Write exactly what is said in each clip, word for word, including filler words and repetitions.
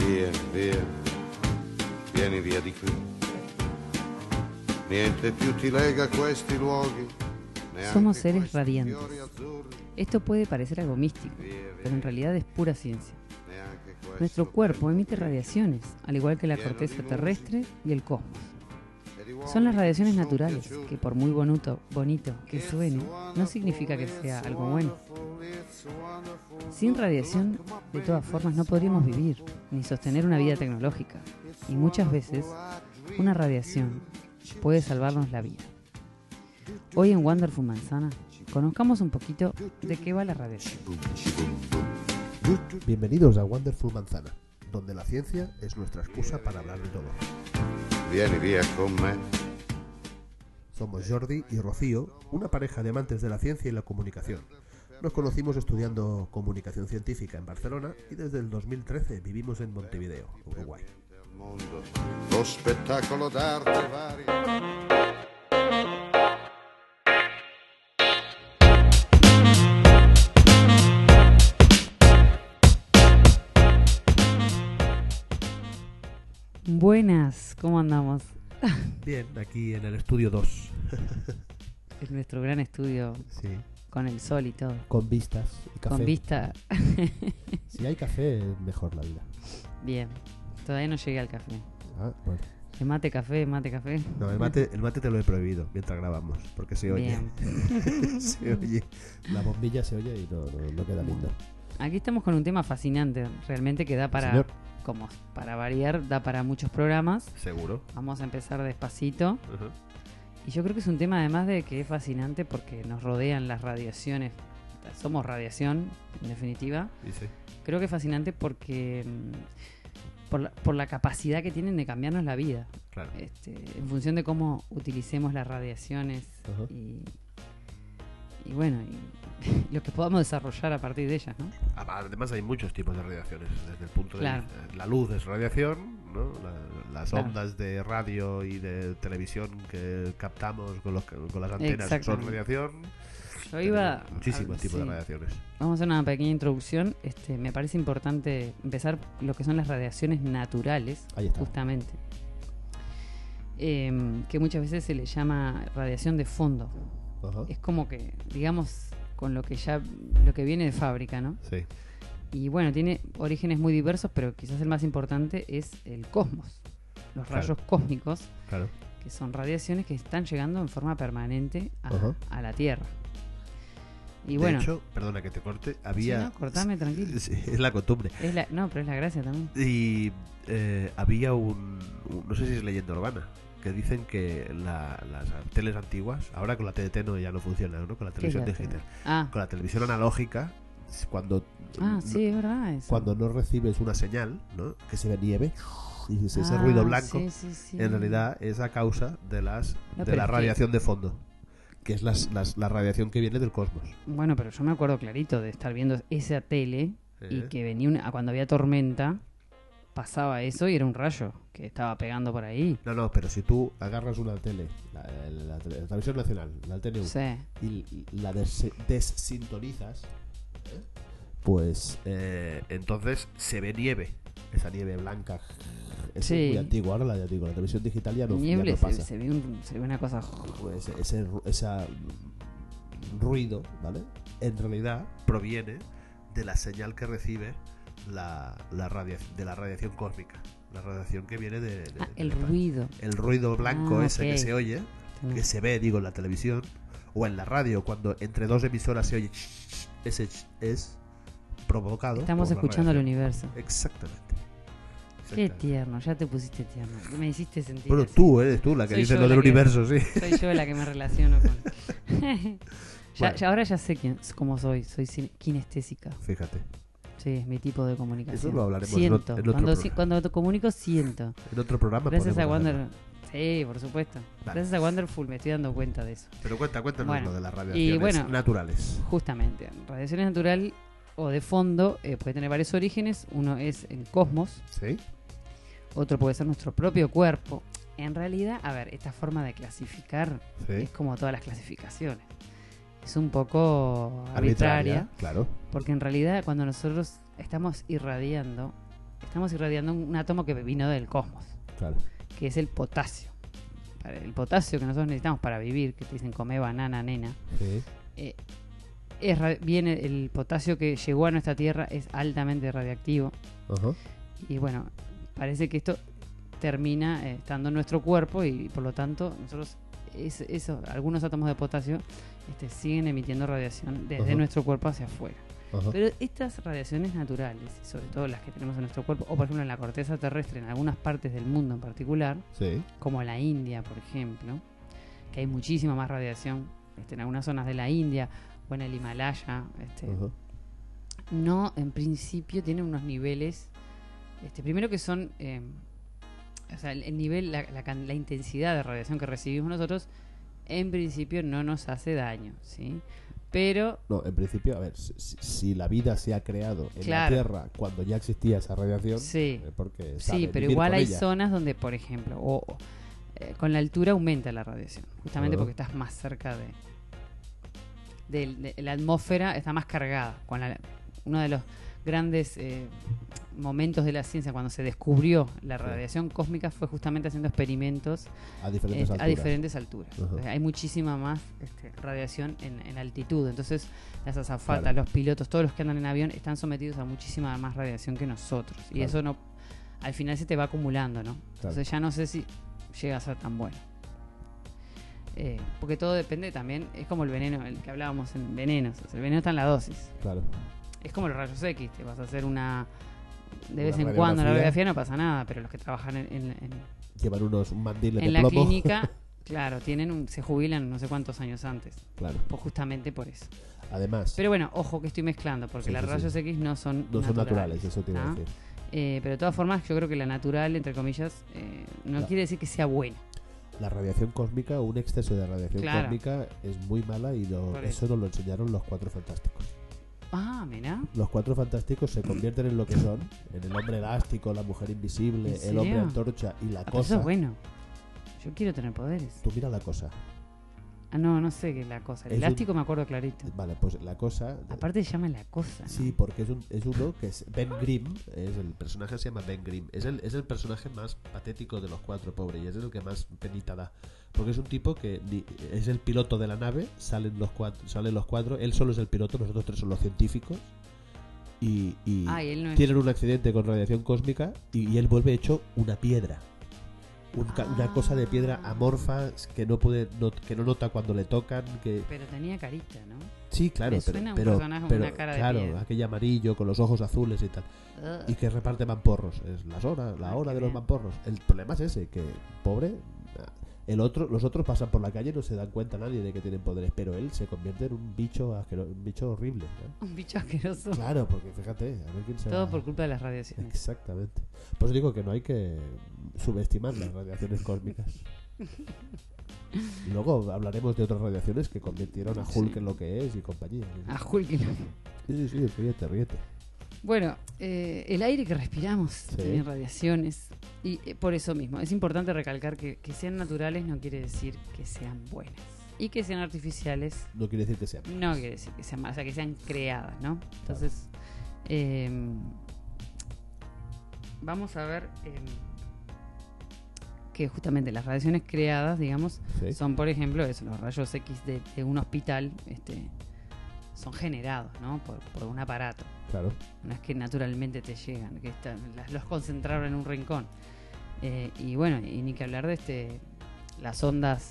Via, via, vieni via di qui. Niente più ti lega a questi luoghi. Somos seres radiantes. Esto puede parecer algo místico, pero en realidad es pura ciencia. Nuestro cuerpo emite radiaciones, al igual que la corteza terrestre y el cosmos. Son las radiaciones naturales, que por muy bonito, bonito que suene, no significa que sea algo bueno. Sin radiación, de todas formas, no podríamos vivir, ni sostener una vida tecnológica. Y muchas veces, una radiación puede salvarnos la vida. Hoy en Wonderful Manzana, conozcamos un poquito de qué va la radiación. Bienvenidos a Wonderful Manzana, donde la ciencia es nuestra excusa para hablar de todo. Vieni via con me. Somos Jordi y Rocío, una pareja de amantes de la ciencia y la comunicación. Nos conocimos estudiando comunicación científica en Barcelona y desde el dos mil trece vivimos en Montevideo, Uruguay. Lo spettacolo d'arte varia. Buenas, ¿cómo andamos? Bien, aquí en el estudio dos. Es nuestro gran estudio, Sí, con el sol y todo. con vistas y café. Con vista. Si hay café, es mejor la vida. Bien, todavía no llegué al café. Ah, bueno. ¿De mate, café, mate, café? No, el mate, el mate te lo he prohibido mientras grabamos, porque se oye. Bien. Se oye. La bombilla se oye y no, no, no queda lindo. Aquí estamos con un tema fascinante, realmente que da para, Señor. como para variar, da para muchos programas. Seguro. Vamos a empezar despacito. Ajá. Y yo creo que es un tema además de que es fascinante porque nos rodean las radiaciones. Somos radiación, en definitiva. Y sí. Creo que es fascinante porque mm, por la, por la capacidad que tienen de cambiarnos la vida. Claro. Este, en función de cómo utilicemos las radiaciones Ajá. y, y bueno, y lo que podamos desarrollar a partir de ellas, ¿no? Además hay muchos tipos de radiaciones desde el punto de Claro. vista. La luz es radiación, ¿no? La- las Claro. ondas de radio y de televisión que captamos con, los, con las antenas son Exactamente. radiación. Yo iba... Tenemos muchísimos a- tipos de sí. radiaciones. Vamos a hacer una pequeña introducción. Este, me parece importante empezar lo que son las radiaciones naturales, Ahí está. justamente. Eh, que muchas veces se le llama radiación de fondo. Ajá. Es como que, digamos, con lo que ya, lo que viene de fábrica, ¿no? Sí. Y bueno, tiene orígenes muy diversos, pero quizás el más importante es el cosmos. Los Claro. rayos cósmicos, Claro. que son radiaciones que están llegando en forma permanente a, Ajá. a la Tierra. Y de bueno, hecho, perdona que te corte, sí, había... no, cortame tranquilo. Sí, es la costumbre. Es la, no, pero es la gracia también. Y eh, había un, un- no sé si es leyenda urbana, que dicen que la- las teles antiguas, ahora con la T D T no, ya no funciona, ¿no? Con la ¿Qué es televisión la digital. tele? Ah, Con la televisión analógica, cuando, ah, no- sí, es verdad eso. cuando no recibes una señal, ¿no? Que se ve nieve, y ese, ese Ah, ruido blanco, sí, sí, sí. en realidad es a causa de las No, de pero la es que- radiación de fondo, que es las, las- la radiación que viene del cosmos. Bueno, pero yo me acuerdo clarito de estar viendo esa tele y ¿Eh? que venía una, cuando había tormenta, pasaba eso y era un rayo que estaba pegando por ahí. No, no, pero si tú agarras una tele, la, la- la tele- la televisión nacional, la T N U, Sí. y la des- desintonizas, ¿eh? pues eh, entonces se ve nieve, esa nieve blanca. Eso Sí. es muy antiguo, ahora la, ya digo, la televisión digital ya no, ya Niebla, no se, pasa. se ve un- se ve una cosa. Pues ese, ru- esa ruido, ¿vale? En realidad proviene de la señal que recibe la, la radia- de la radiación cósmica, la radiación que viene de, de- Ah, de- el de- ruido. el ruido blanco Ah, ese ok. que se oye, que se ve, digo, en la televisión o en la radio, cuando entre dos emisoras se oye, ese es provocado. Estamos por la escuchando al radiación. universo. Exactamente. Qué Exactamente. tierno, ya te pusiste tierno. Me hiciste sentir. Bueno, así. tú eres tú la que Soy dice yo lo la del que- universo, sí. Soy yo la que me relaciono con. ya, Bueno. ya- ahora ya sé quién, cómo soy. Soy cine- kinestésica. Fíjate. Sí, es mi tipo de comunicación. Eso lo hablaremos en siento. ot- en otro cuando, si- programa. cuando te comunico, siento. En otro programa Gracias a podemos Wander. hacerlo. Sí, por supuesto. Vale. Gracias a Wonderful me estoy dando cuenta de eso. Pero cuenta, cuéntanos Bueno, lo de las y radiaciones bueno, naturales. Justamente, radiaciones natural o de fondo eh, puede tener varios orígenes. Uno es el cosmos, ¿Sí? otro puede ser nuestro propio cuerpo. En realidad, a ver, esta forma de clasificar Sí. es como todas las clasificaciones. Es un poco arbitraria, Claro. porque en realidad cuando nosotros estamos irradiando, estamos irradiando un, un átomo que vino del cosmos, Claro. que es el potasio. Para el potasio que nosotros necesitamos para vivir, que te dicen come banana, nena, Sí. eh, es ra- viene el potasio que llegó a nuestra Tierra, es altamente radiactivo. Ajá. Y bueno, parece que esto termina eh, estando en nuestro cuerpo y por lo tanto nosotros es, eso, algunos átomos de potasio este, siguen emitiendo radiación desde Ajá. nuestro cuerpo hacia afuera. Ajá. Pero estas radiaciones naturales, sobre todo las que tenemos en nuestro cuerpo, o por ejemplo en la corteza terrestre, en algunas partes del mundo en particular, Sí. como la India, por ejemplo, que hay muchísima más radiación este, en algunas zonas de la India o en el Himalaya, este, Ajá. no, en principio tienen unos niveles, este, primero que son, eh, o sea, el, el nivel, la, la, can- la intensidad de radiación que recibimos nosotros, en principio no nos hace daño, ¿sí? Pero, No, en principio, a ver, si, si la vida se ha creado en Claro. la Tierra cuando ya existía esa radiación, sí, eh, porque sí, sabe pero vivir igual con hay ella. zonas donde, por ejemplo, o, o, eh, con la altura aumenta la radiación, justamente Ah. porque estás más cerca de, de, de la atmósfera, está más cargada. Con la, uno de los grandes eh, momentos de la ciencia cuando se descubrió la Sí. radiación cósmica fue justamente haciendo experimentos a diferentes eh, alturas. a diferentes alturas. Ajá. O sea, hay muchísima más este, radiación en, en altitud. Entonces, las azafatas, Claro. los pilotos, todos los que andan en avión están sometidos a muchísima más radiación que nosotros. Y Claro. eso no, al final se te va acumulando, ¿no? Claro. Entonces ya no sé si llega a ser tan bueno. Eh, porque todo depende también, es como el veneno, el que hablábamos en venenos. O sea, el veneno está en la dosis. Claro. Es como los rayos X, te vas a hacer una... De vez Una en cuando la radiografía. radiografía no pasa nada, pero los que trabajan en, en- en- Llevan unos un mandil en de la plomo. clínica, claro, tienen un- se jubilan no sé cuántos años antes, Claro. pues justamente por eso. Además, Pero bueno, ojo que estoy mezclando, porque Sí, las sí, sí. rayos X no son no son naturales, naturales, eso te iba a ¿tá? decir. Eh, pero de todas formas, yo creo que la natural, entre comillas, eh, no La- quiere decir que sea buena. La radiación cósmica, un exceso de radiación Claro. cósmica es muy mala y lo- Por eso nos lo enseñaron los Cuatro Fantásticos. Ah, mira. Los Cuatro Fantásticos se convierten en lo que son, en el hombre elástico, la mujer invisible, ¿En el hombre serio? antorcha y la Ah, pero eso cosa. es bueno. Yo quiero tener poderes. Tú mira la cosa. Ah, no, no sé qué es la cosa. El Es un- elástico me acuerdo clarito. Vale, pues la cosa. Aparte se llama la cosa, ¿no? Sí, porque es, un, es uno que es Ben Grimm, es el personaje se llama Ben Grimm, es el, es el personaje más patético de los cuatro, pobre, y es el que más penita da. Porque es un tipo que ni- es el piloto de la nave, salen los cuatro, salen los cuatro, él solo es el piloto, nosotros tres son los científicos, y, y Ah, y él no es... tienen un accidente con radiación cósmica y, y él vuelve hecho una piedra. Un ca- Una cosa de piedra amorfa que no puede no- que no nota cuando le tocan, que Pero tenía carita, ¿no? sí, claro, Me pero, suena un pero, personaje con pero, una cara de claro, piedra. aquel amarillo con los ojos azules y tal. Ugh. Y que reparte mamporros. Es las horas, la Ah, hora qué de los bien. mamporros. El problema es ese, que pobre, el otro, los otros pasan por la calle y no se dan cuenta nadie de que tienen poderes, pero él se convierte en un bicho asquero- un bicho horrible. ¿no? Un bicho asqueroso. Claro, porque fíjate, a ver quién se Todo va- por culpa de las radiaciones. Exactamente. Pues digo que no hay que subestimar las radiaciones cósmicas. Luego hablaremos de otras radiaciones que convirtieron a Hulk Sí. en lo que es y compañía. A Hulk. Sí, sí, sí, ríete, ríete. Bueno, eh, el aire que respiramos Sí. tiene radiaciones y eh, por eso mismo es importante recalcar que, que sean naturales no quiere decir que sean buenas y que sean artificiales No quiere decir que sea. no quiere decir que sean malas, o sea, que sean creadas, ¿no? Entonces, eh, vamos a ver eh, que justamente las radiaciones creadas, digamos, Sí. son, por ejemplo, eso, los rayos X de, de un hospital, este, son generados, ¿no? Por, por un aparato. Claro. No es que naturalmente te llegan, que están, las- los concentraron en un rincón. Eh, y bueno, y ni que hablar de este las ondas.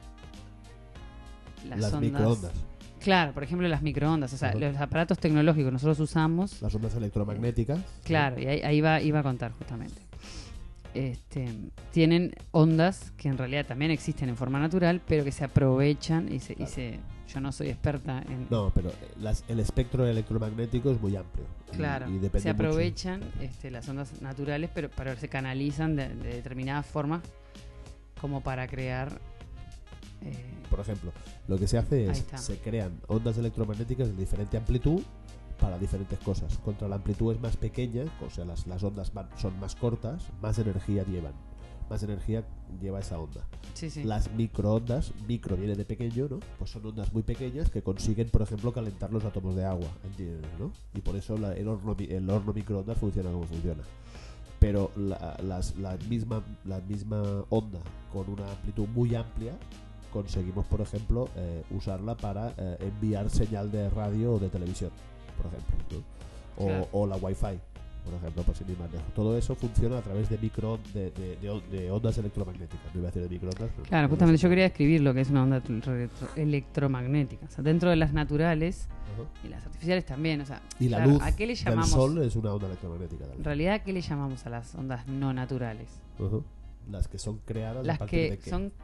Las, microondas. Claro, por ejemplo, las microondas. O sea, Ajá. los aparatos tecnológicos que nosotros usamos. Las ondas electromagnéticas. Claro, y ahí, ahí va, iba a contar justamente. Este, tienen ondas que en realidad también existen en forma natural, pero que se aprovechan y se, y Claro. se yo no soy experta en, No, pero eh, las, el espectro electromagnético es muy amplio. Y- claro, y depende se mucho. aprovechan este, las ondas naturales, pero, pero se canalizan de, de determinadas formas como para crear. eh, Por ejemplo, lo que se hace Ahí es está. se crean ondas electromagnéticas de diferente amplitud para diferentes cosas. Contra la amplitud es más pequeña, o sea, las, las ondas van- son más cortas, más energía llevan. más energía lleva esa onda. Sí, sí. Las microondas, micro viene de pequeño, ¿no? Pues son ondas muy pequeñas que consiguen, por ejemplo, calentar los átomos de agua, ¿entiendes, no? Y por eso la, el, horno, el horno microondas funciona como funciona. Pero la, las, la, misma, la misma onda con una amplitud muy amplia conseguimos, por ejemplo, eh, usarla para eh, enviar señal de radio o de televisión, por ejemplo, ¿no? O, claro. o la Wi-Fi, por ejemplo, por si ni más lejos. Todo eso funciona a través de micro de, de, de, de ondas electromagnéticas. No iba a decir de microondas. Pero Claro, no, justamente no yo quería describir lo que es una onda electro- electromagnética. O sea, dentro de las naturales uh-huh. y las artificiales también. O sea, Y la claro, luz ¿a qué le del llamamos? sol es una onda electromagnética también. En realidad, ¿a qué le llamamos a las ondas no naturales? Uh-huh. Las que son creadas Las a partir que de qué. son...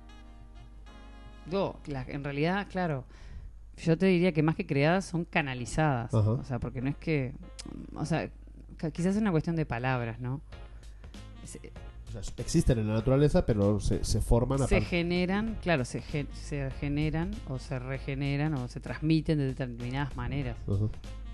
No, las- en realidad, claro, yo te diría que más que creadas son canalizadas. Ajá. O sea, porque no es que... O sea, ca- quizás es una cuestión de palabras, ¿no? Se, O sea, existen en la naturaleza, pero se, se forman a se par- generan, claro, se, ge- se generan o se regeneran o se transmiten de determinadas maneras. Uh-huh.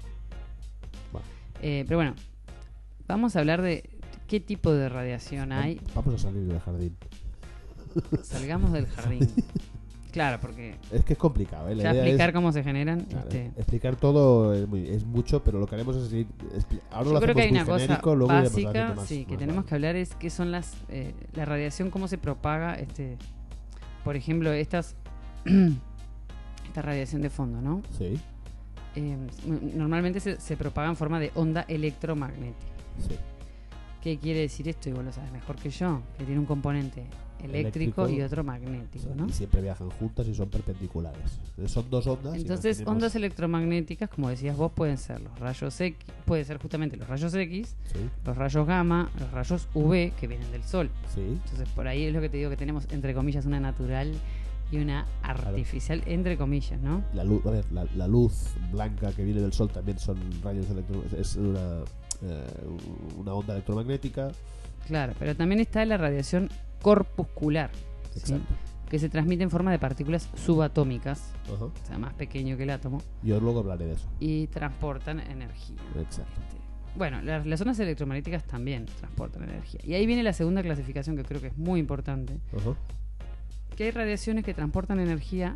Eh, pero bueno, vamos a hablar de qué tipo de radiación hay. Vamos a salir del jardín. Salgamos del jardín. Claro, porque Es que es complicado, ¿eh? La ya idea explicar es, cómo se generan. claro, este, explicar todo es, muy, es mucho, pero lo que haremos es ir, expli- ahora yo lo creo que hacemos hay muy una cosa genérico, luego iremos básica, haciendo más- sí, que más tenemos largo. que hablar es qué son las eh, la radiación, cómo se propaga, este, por ejemplo, estas esta radiación de fondo, ¿no? Sí, Eh, normalmente se, se propaga en forma de onda electromagnética. sí. ¿Qué quiere decir esto? Y vos lo sabes mejor que yo, que tiene un componente eléctrico, Eléctrico, y otro magnético, Sí, ¿no? Y siempre viajan juntas y son perpendiculares. Son dos ondas. y Entonces, las tenemos- ondas electromagnéticas, como decías vos, pueden ser los rayos X, puede ser justamente los rayos X, Sí, los rayos gamma, los rayos U V que vienen del sol. sí. Entonces, por ahí es lo que te digo, que tenemos entre comillas una natural y una artificial, entre comillas, ¿no? La luz, a ver, la, la luz blanca que viene del sol también son rayos electromagnéticos. Es una, eh, una onda electromagnética. Claro, pero también está la radiación corpuscular, ¿sí? Exacto. Que se transmite en forma de partículas subatómicas, Ajá. o sea, más pequeño que el átomo, Yo luego hablaré de eso. y transportan energía. Exacto. Este, bueno, las, las ondas electromagnéticas también transportan energía. Y ahí viene la segunda clasificación que creo que es muy importante, Ajá. que hay radiaciones que transportan energía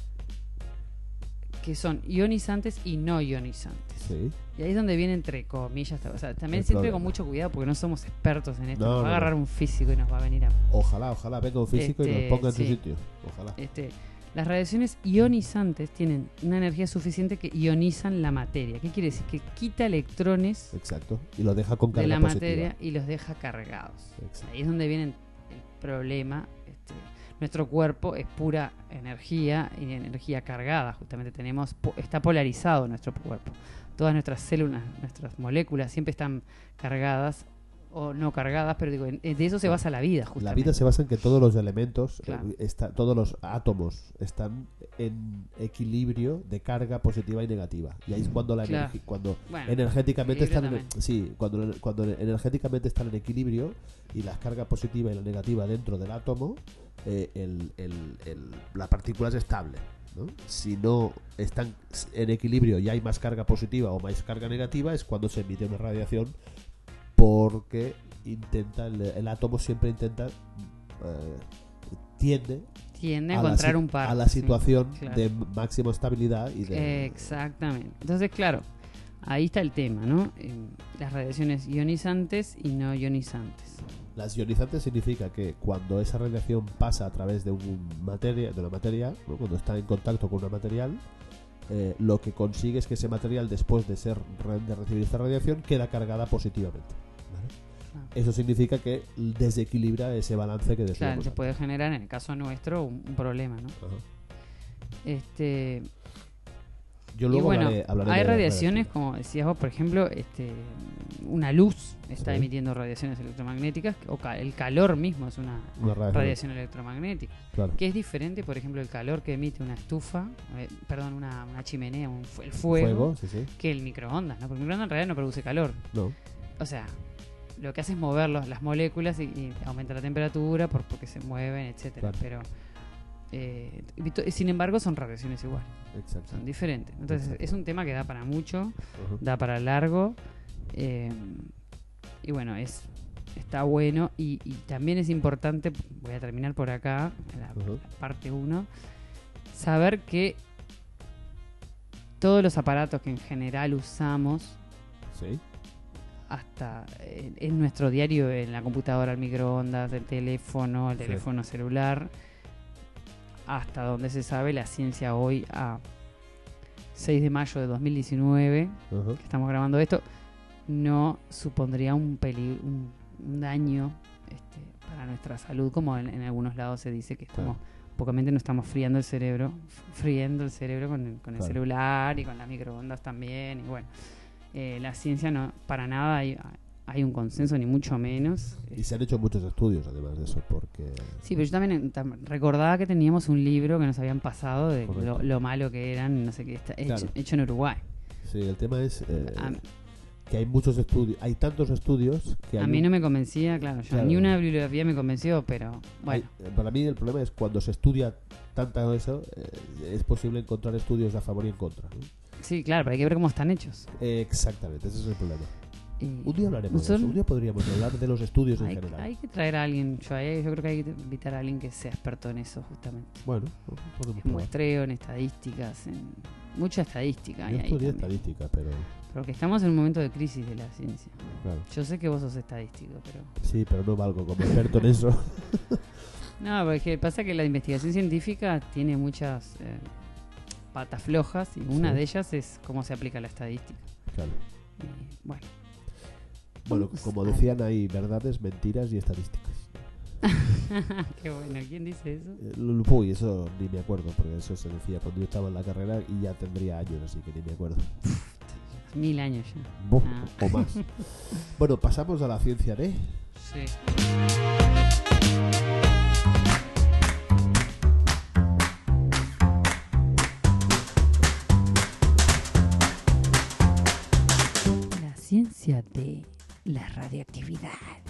que son ionizantes y no ionizantes. Sí. Y ahí es donde viene entre comillas, o sea, también El siempre problema. con mucho cuidado porque no somos expertos en esto. No, nos va no, a agarrar no. un físico y nos va a venir a... Ojalá, ojalá venga un físico y Este, nos ponga en sí. su sitio. Ojalá. Este, las radiaciones ionizantes tienen una energía suficiente que ionizan la materia. ¿Qué quiere decir? Que quita electrones Exacto. Y lo deja con de carga la positiva. materia y los deja cargados. Exacto. Ahí es donde viene el problema. Este, nuestro cuerpo es pura energía y energía cargada. Justamente tenemos po- está polarizado nuestro cuerpo. Todas nuestras células, nuestras moléculas siempre están cargadas o no cargadas, pero digo, en- de eso se basa la vida, justamente. La vida se basa en que todos los elementos, Claro. eh, está, todos los átomos están en equilibrio de carga positiva y negativa. Y ahí es cuando la Claro. energi- cuando Bueno, energéticamente equilibrio están en, también. sí, cuando cuando energéticamente están en equilibrio y la carga positiva y la negativa dentro del átomo, eh, el, el, el- la partícula es estable, ¿no? Si no están en equilibrio y hay más carga positiva o más carga negativa, es cuando se emite una radiación, porque intenta el, el átomo siempre intenta eh, tiende tiende a a la encontrar si- un par. a la sí, situación claro. de máxima estabilidad y de Exactamente. Entonces, claro, ahí está el tema, ¿no? Eh, las radiaciones ionizantes y no ionizantes. Las ionizantes significa que cuando esa radiación pasa a través de un materia, de una material, ¿no? Cuando está en contacto con un material, eh, lo que consigue es que ese material, después de ser de recibir esta radiación, queda cargada positivamente. ¿Vale? Claro. Eso significa que desequilibra ese balance que Claro, deseamos. se puede generar, en el caso nuestro, un, un problema, ¿no? Ajá. Este, Yo y luego bueno, hablaré, hablaré hay de radiaciones, radiación. como decías vos, por ejemplo, este, una luz está Sí. emitiendo radiaciones electromagnéticas, o ca- el calor mismo es una Una radiación. radiación electromagnética, Claro. que es diferente, por ejemplo, el calor que emite una estufa, eh, perdón, una, una chimenea, un fu- el fuego, Fuego, sí, sí. que el microondas, ¿no? Porque el microondas en realidad no produce calor. No. O sea, lo que hace es mover los- las moléculas y, y aumenta la temperatura por, porque se mueven, etcétera. Claro. Pero, eh, y to- sin embargo, son radiaciones iguales, Exacto. son diferentes. Entonces, Exacto. es un tema que da para mucho, Ajá. da para largo. eh, y bueno, es está bueno y, y también es importante, voy a terminar por acá, la, Uh-huh. la parte uno, saber que todos los aparatos que en general usamos, Sí. hasta en, en nuestro diario, en la computadora, el microondas, el teléfono, el Sí. teléfono celular, hasta donde se sabe, la ciencia hoy, a seis de mayo de dos mil diecinueve, Uh-huh. que estamos grabando esto, no supondría un, peli- un, un daño este, para nuestra salud, como en, en algunos lados se dice que estamos, pocamente nos estamos friando el cerebro, f- friendo el cerebro con el, con el Claro. celular y con las microondas también, y bueno, eh, la ciencia no, para nada hay, hay un consenso, ni mucho menos. Y se han hecho muchos estudios además de eso, porque... Sí, pero yo también eh, tam- recordaba que teníamos un libro que nos habían pasado de Correcto. lo, lo malo que eran, no sé qué, está hecho, Claro. hecho en Uruguay. Sí, el tema es eh, A, que hay muchos estudios, hay tantos estudios que a hay mí un- no me convencía, claro, yo, Claro. ni una bibliografía me convenció, pero bueno. hay- para mí el problema es cuando se estudia tanto eso, eh, es posible encontrar estudios a favor y en contra, ¿no? Sí, claro, pero hay que ver cómo están hechos. Eh, exactamente, ese es el problema. Y Un día hablaremos de son- eso, un día podríamos hablar de los estudios en hay, general. hay que traer a alguien, yo, eh, yo creo que hay que invitar a alguien que sea experto en eso justamente. Bueno, podemos En probar. muestreo, en estadísticas, en mucha estadística. hay Yo ahí estudié también. estadística, pero Porque estamos en un momento de crisis de la ciencia. claro. Yo sé que vos sos estadístico, pero... Sí, pero no valgo como experto en eso. No, porque pasa que la investigación científica tiene muchas eh, patas flojas y una Sí. de ellas es cómo se aplica la estadística. Claro. Y, bueno, Bueno, Vamos como a- decían, hay verdades, mentiras y estadísticas. qué bueno. ¿Quién dice eso? Eh, l- Uy, eso ni me acuerdo, porque eso se decía cuando yo estaba en la carrera y ya tendría años, así que ni me acuerdo. Mil años ya. Buf, Ah. o más. Bueno, pasamos a la ciencia de... Sí. La ciencia de la radiactividad.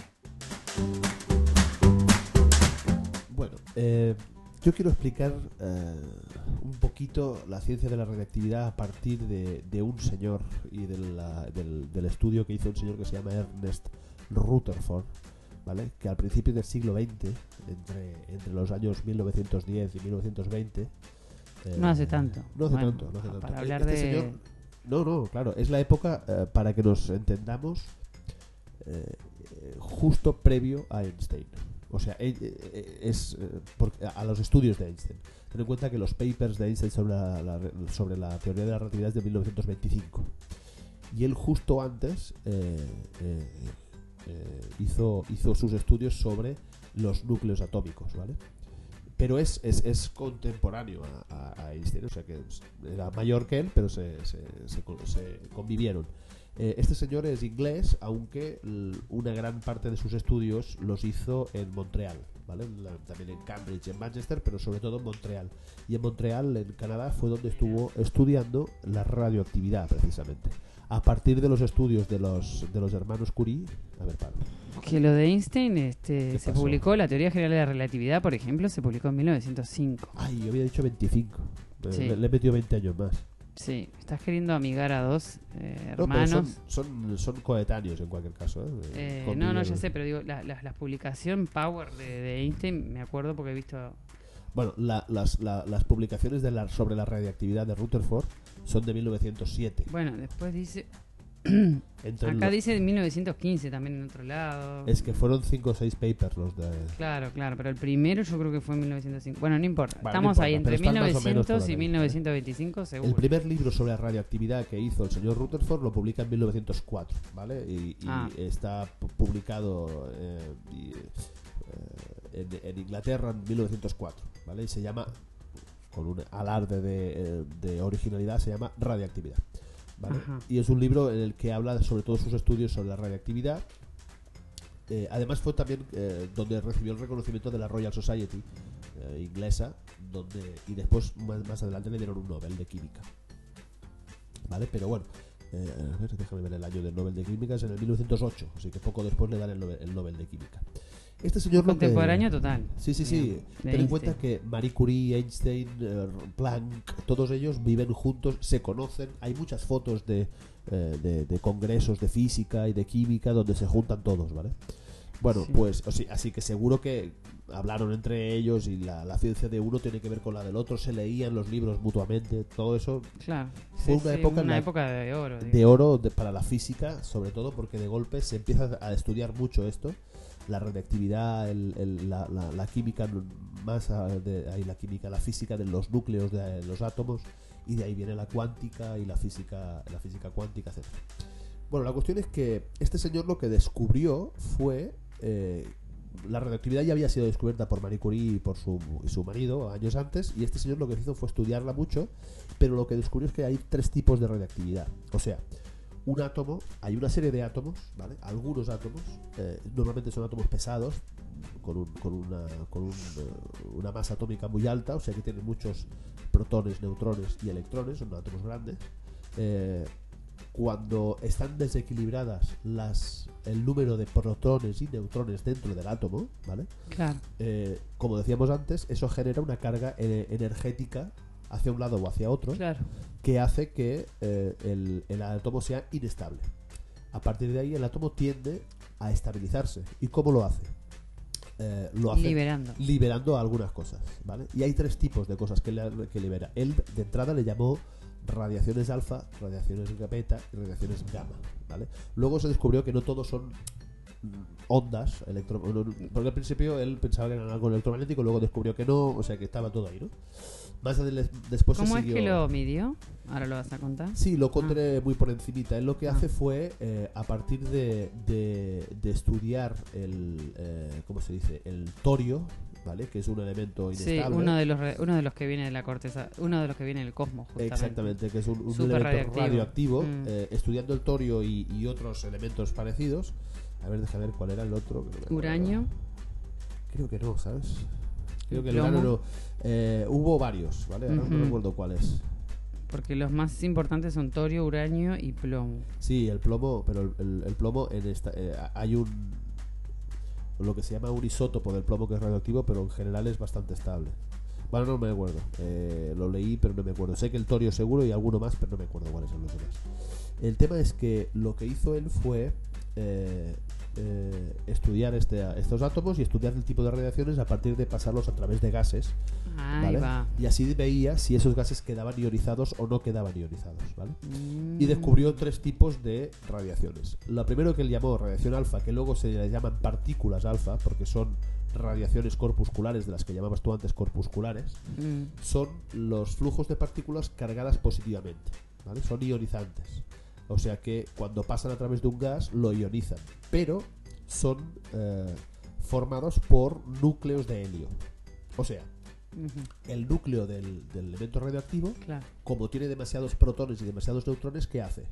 Bueno, eh, yo quiero explicar eh, un poquito la ciencia de la radiactividad a partir de, de un señor y de la- del, del estudio que hizo un señor que se llama Ernest Rutherford, ¿vale? Que al principio del siglo veinte, entre, entre los años mil novecientos diez y mil novecientos veinte... eh, No hace tanto. No hace Bueno, tanto, no hace tanto. para hablar Este de... señor- no, no, claro, es la época, eh, para que nos entendamos, eh, eh, justo previo a Einstein. O sea, eh, eh, es eh, por- a los estudios de Einstein. Ten en cuenta que los papers de Einstein sobre la, la- sobre la teoría de la relatividad es de mil novecientos veinticinco. Y él justo antes eh, eh, eh, hizo, hizo sus estudios sobre los núcleos atómicos, ¿vale? Pero es, es, es contemporáneo a, a- a Einstein, o sea que es- era mayor que él, pero se, se, se co- se convivieron. Eh, este señor es inglés, aunque l- una gran parte de sus estudios los hizo en Montreal, ¿vale? La- también en Cambridge, en Manchester, pero sobre todo en Montreal. Y en Montreal, en Canadá, fue donde estuvo estudiando la radioactividad, precisamente. A partir de los estudios de los, de los hermanos Curie... A ver, Pablo. Que lo de Einstein este, ¿Qué se pasó? publicó, la teoría general de la relatividad, por ejemplo, se publicó en mil novecientos cinco. Ay, yo había dicho veinticinco. Eh, Sí. Le, le he metido veinte años más. Sí, estás queriendo amigar a dos eh, No, pero hermanos. son, son, son coetáneos en cualquier caso. ¿eh? Eh, no, Convivieron. no, ya sé, pero digo, la, la, la publicación Power de, de Einstein, me acuerdo porque he visto... Bueno, la- las, la- las publicaciones de la, sobre la radiactividad de Rutherford son de mil novecientos siete. Bueno, después dice... Entre Acá los- dice de mil novecientos quince también en otro lado. Es que fueron cinco o seis papers los de... Claro, claro, pero el primero yo creo que fue en mil novecientos cinco. Bueno, no importa. Bueno, no Estamos importa, ahí entre pero están mil más o menos por novecientos y ahí, mil novecientos veinticinco seguro. El primer libro sobre la radioactividad que hizo el señor Rutherford lo publica en mil novecientos cuatro, ¿vale? Y, y Ah. está pu- publicado eh, y, eh, en, en Inglaterra en mil novecientos cuatro, ¿vale? Y se llama, con un alarde de, eh, de originalidad, se llama Radiactividad, ¿vale? Ajá. Y es un libro en el que habla sobre todos sus estudios sobre la radiactividad. Eh, además fue también eh, donde recibió el reconocimiento de la Royal Society eh, inglesa, donde y después más, más adelante le dieron un Nobel de Química, ¿vale? Pero bueno, eh, a ver, déjame ver el año del Nobel de Química, es en el mil novecientos ocho, así que poco después le dan el Nobel, el Nobel de Química. Este señor lo que- Contemporáneo total. Sí, sí, sí. digamos, de Ten en cuenta Einstein. que Marie Curie, Einstein, eh, Planck, todos ellos viven juntos, se conocen. Hay muchas fotos de, eh, de, de congresos de física y de química donde se juntan todos, ¿vale? Bueno, Sí. pues o sí, así que seguro que hablaron entre ellos y la, la ciencia de uno tiene que ver con la del otro, se leían los libros mutuamente, todo eso Claro. Fue Sí, una sí, época en una la- época de oro. de digo. oro de- para la física, sobre todo porque de golpe se empieza a estudiar mucho esto, la radiactividad, el- el- la, la- la química más ah, de, ahí la química, la física de los núcleos de los átomos, y de ahí viene la cuántica y la física, la física cuántica, etcétera. Bueno, la cuestión es que este señor lo que descubrió fue eh, la radioactividad ya había sido descubierta por Marie Curie y por su, y su marido años antes, y este señor lo que hizo fue estudiarla mucho, pero lo que descubrió es que hay tres tipos de radioactividad. O sea, un átomo, hay una serie de átomos, ¿vale? Algunos átomos, eh, normalmente son átomos pesados, con, un, con, una, con un, eh, una masa atómica muy alta, o sea que tienen muchos protones, neutrones y electrones, son átomos grandes. Eh, cuando están desequilibradas las, el número de protones y neutrones dentro del átomo, ¿vale? Claro. Eh, como decíamos antes, eso genera una carga eh, energética hacia un lado o hacia otro, Claro. que hace que eh, el, el átomo sea inestable. A partir de ahí el átomo tiende a estabilizarse. ¿Y cómo lo hace? Eh, lo hace Liberando. liberando algunas cosas, ¿vale? Y hay tres tipos de cosas que, le- que libera. Él de entrada le llamó radiaciones alfa, radiaciones beta y radiaciones gamma, ¿vale? Luego se descubrió que no todos son mm, ondas electro porque al principio él pensaba que eran algo electromagnético, luego descubrió que no, o sea que estaba todo ahí, ¿no? Más adele- después se ¿Cómo es siguió... que lo midió? Ahora lo vas a contar. Sí, lo conté muy por encimita. Él lo que Ah. hace fue, eh, a partir de, de, de estudiar el, eh, ¿cómo se dice? El torio, ¿vale? Que es un elemento Sí, inestable. uno de los re- uno de los que viene de la corteza, uno de los que viene del cosmos, justamente. Exactamente, que es un, un Súper elemento radioactivo. radioactivo. Mm. eh, estudiando el torio y, y otros elementos parecidos. A ver, déjame ver cuál era el otro. que no me acuerdo. Uranio. Creo que no, ¿sabes? Creo que el Plomo. uranio no. Eh, hubo varios, ¿vale? Ahora no Ujú. recuerdo cuáles. Porque los más importantes son torio, uranio y plomo. Sí, el plomo, pero el, el- el plomo en esta eh, hay un lo que se llama un isótopo del plomo que es radioactivo, pero en general es bastante estable. Bueno, no me acuerdo. Eh, lo leí, pero no me acuerdo. Sé que el torio seguro y alguno más, pero no me acuerdo cuáles son los demás. El tema es que lo que hizo él fue eh, eh, estudiar este, estos átomos y estudiar el tipo de radiaciones a partir de pasarlos a través de gases. Ahí ¿Vale? va. Y así veía si esos gases quedaban ionizados o no quedaban ionizados, ¿vale? Mm. Y descubrió tres tipos de radiaciones. La primero que él llamó radiación alfa, que luego se le llaman partículas alfa, porque son radiaciones corpusculares, de las que llamabas tú antes corpusculares, Mm. son los flujos de partículas cargadas positivamente, ¿vale? Son ionizantes. O sea que cuando pasan a través de un gas lo ionizan, pero son eh, formados por núcleos de helio. O sea, Ujú. el núcleo del, del elemento radioactivo, Claro. como tiene demasiados protones y demasiados neutrones, ¿qué hace?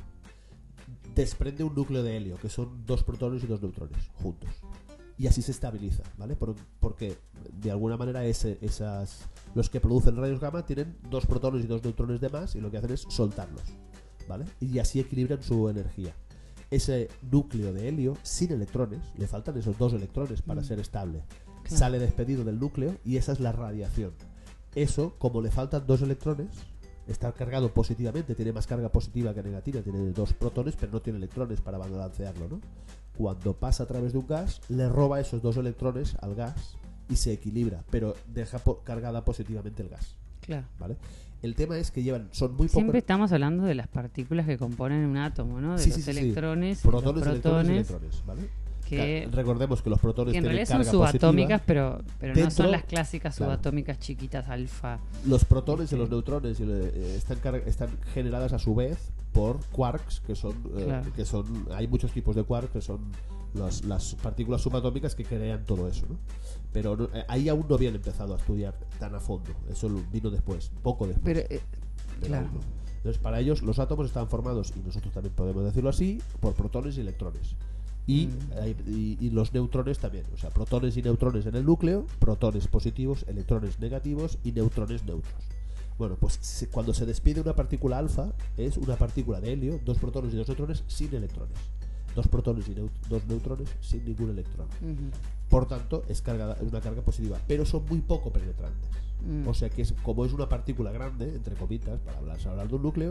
Desprende un núcleo de helio, que son dos protones y dos neutrones juntos. Y así se estabiliza, ¿vale? Por- porque de alguna manera ese, esas, los que producen rayos gamma tienen dos protones y dos neutrones de más, y lo que hacen es soltarlos, ¿vale? Y así equilibran su energía. Ese núcleo de helio sin electrones, le faltan esos dos electrones para Mm. ser estable, Claro. sale despedido del núcleo y esa es la radiación. Eso, como le faltan dos electrones, está cargado positivamente, tiene más carga positiva que negativa, tiene dos protones, pero no tiene electrones para balancearlo, ¿no? Cuando pasa a través de un gas, le roba esos dos electrones al gas y se equilibra, pero deja po- cargada positivamente el gas, Claro. ¿vale? El tema es que llevan, son muy Siempre pocos estamos hablando de las partículas que componen un átomo, ¿no? De Sí, los sí, sí, sí. electrones, y protones, los electrones y protones, electrones, ¿vale? que, Ca- Recordemos que los protones que en tienen realidad son carga subatómicas, positiva. pero, pero no Dentro- son las clásicas claro. subatómicas chiquitas alfa. Los protones Sí. y los neutrones y le- eh, están, car- están generadas a su vez por quarks, que son, eh, Claro. que son hay muchos tipos de quarks que son los- las partículas subatómicas que crean todo eso, ¿no? Pero no- eh, ahí aún no habían empezado a estudiar tan a fondo. Eso lo- vino después, poco después. Pero, eh, de la claro. uno. Entonces, para ellos, los átomos están formados, y nosotros también podemos decirlo así, por protones y electrones. Y, Mm. hay- y, y los neutrones también. O sea, protones y neutrones en el núcleo, protones positivos, electrones negativos y neutrones neutros. Bueno, pues se- cuando se despide una partícula alfa, es una partícula de helio, dos protones y dos neutrones sin electrones. Dos protones y neut- dos neutrones sin ningún electrón. Ujú. Por tanto, es, cargada, es una carga positiva, pero son muy poco penetrantes. Mm. O sea que es, como es una partícula grande, entre comitas, para hablar, hablar de un núcleo,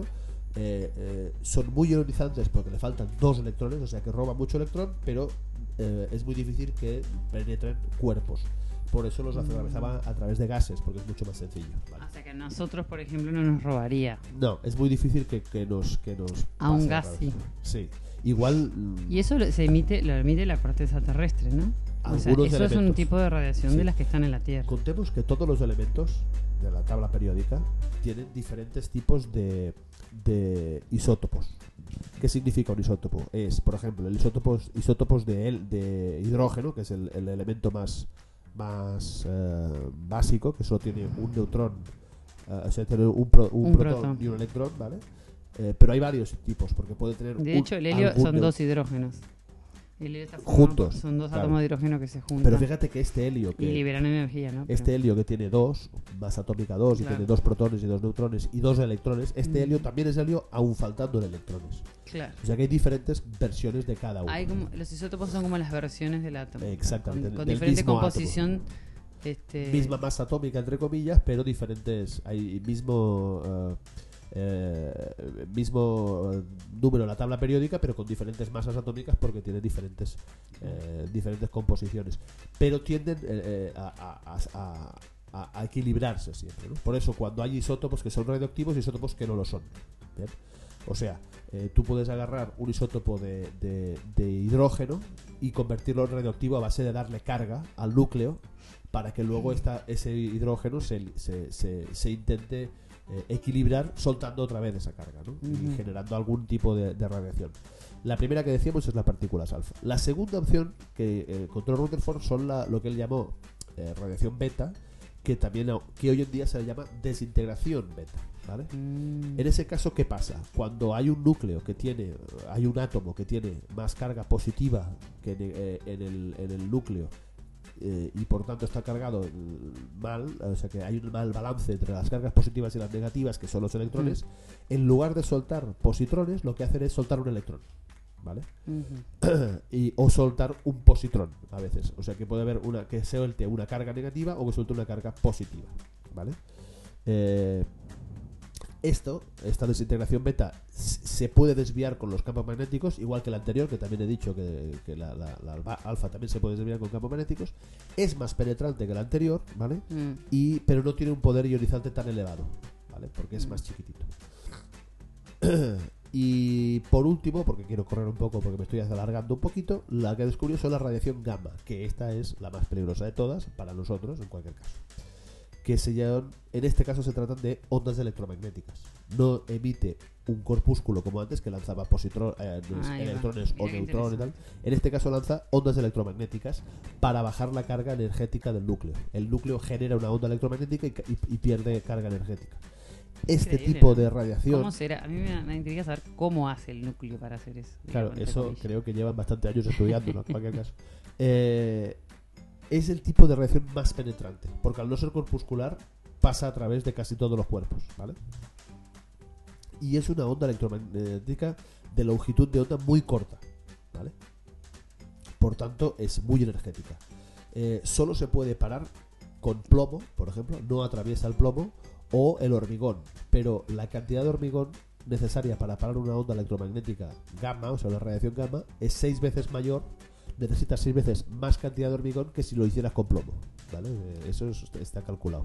eh, eh, son muy ionizantes porque le faltan dos electrones, o sea que roba mucho electrón, pero eh, es muy difícil que penetren cuerpos. Por eso los atravesaban a través de gases, porque es mucho más sencillo, ¿vale? O sea que a nosotros, por ejemplo, no nos robaría. No, es muy difícil que, que nos que nos A un pase gas, través. sí. Sí. Igual. Y eso lo- se emite, lo emite la corteza terrestre, ¿no? O sea, Algunos eso es un elementos. tipo de radiación Sí. de las que están en la Tierra. Contemos que todos los elementos de la tabla periódica tienen diferentes tipos de, de isótopos. ¿Qué significa un isótopo? Es, por ejemplo, el isótopos, isótopos de, el, de hidrógeno, que es el, el elemento más, más eh, básico, que solo tiene un neutrón, eh, o sea, tiene un, pro- un Un protón protón. y un electrón, ¿vale? Eh, pero hay varios tipos, porque puede tener. De un- hecho, el helio algún son neu- dos hidrógenos. El helio está formado Juntos, por- son dos claro. átomos de hidrógeno que se juntan Pero fíjate que este helio y que, liberan energía, ¿no? Este Pero- helio que tiene dos, masa atómica dos, y Claro. tiene dos protones y dos neutrones y dos electrones, este Mm. helio también es helio aún faltando electrones. Claro. O sea que hay diferentes versiones de cada uno. Hay como, los isótopos son como las versiones del átomo. Exactamente, Con, con del diferente mismo composición. Este, Misma masa atómica, entre comillas, pero diferentes. Hay mismo. eh, eh, mismo eh, número en la tabla periódica, pero con diferentes masas atómicas porque tiene diferentes eh, diferentes composiciones. Pero tienden eh, eh, a, a- a- a- a equilibrarse siempre, ¿no? Por eso, cuando hay isótopos que son radioactivos y isótopos que no lo son. ¿Bien? O sea, eh, tú puedes agarrar un isótopo de, de- de hidrógeno y convertirlo en radioactivo a base de darle carga al núcleo para que luego esta, ese hidrógeno se, se, se, se intente eh, equilibrar soltando otra vez esa carga, ¿no? Y Ujú. generando algún tipo de, de radiación. La primera que decíamos es las partículas alfa. La segunda opción que eh, encontró Rutherford son la, lo que él llamó eh, radiación beta, que también que hoy en día se le llama desintegración beta, ¿vale? mm, En ese caso, ¿qué pasa? Cuando hay un núcleo que tiene, hay un átomo que tiene más carga positiva que en, eh, en el, en el núcleo eh, y por tanto está cargado mm, mal, o sea que hay un mal balance entre las cargas positivas y las negativas, que son los electrones, en lugar de soltar positrones, lo que hacen es soltar un electrón, ¿vale? ujú. y, o soltar un positrón a veces, o sea que puede haber una que suelte una carga negativa o que suelte una carga positiva, ¿vale? Eh, esto, esta desintegración beta s- se puede desviar con los campos magnéticos, igual que la anterior, que también he dicho que, que la, la- la alfa- alfa también se puede desviar con campos magnéticos. Es más penetrante que la anterior, ¿vale? Mm. Y, pero no tiene un poder ionizante tan elevado, ¿vale? Porque es Mm. más chiquitito. Y por último, porque quiero correr un poco porque me estoy alargando un poquito, la que descubrió son la radiación gamma, que esta es la más peligrosa de todas para nosotros en cualquier caso. Que se llaman, en este caso se tratan de ondas electromagnéticas. No emite un corpúsculo como antes que lanzaba positro- eh, Ahí va. electrones o Mira qué neutrones y tal. interesante. En este caso lanza ondas electromagnéticas para bajar la carga energética del núcleo. El núcleo genera una onda electromagnética y, ca- y- y pierde carga energética. Este Increíble, tipo ¿no? de radiación, ¿Cómo será? A mí me, me intriga saber cómo hace el núcleo para hacer eso. claro, digamos, entre eso comillas. creo que llevan bastante años estudiándolo, en cualquier caso. Eh, es el tipo de radiación más penetrante, porque al no ser corpuscular pasa a través de casi todos los cuerpos, ¿vale? Y es una onda electromagnética de longitud de onda muy corta, ¿vale? Por tanto, es muy energética. Eh, solo se puede parar con plomo, por ejemplo, no atraviesa el plomo, o el hormigón, pero la cantidad de hormigón necesaria para parar una onda electromagnética gamma, o sea, una radiación gamma, es seis veces mayor, necesitas seis veces más cantidad de hormigón que si lo hicieras con plomo, ¿vale? Eh, Eso es- está calculado.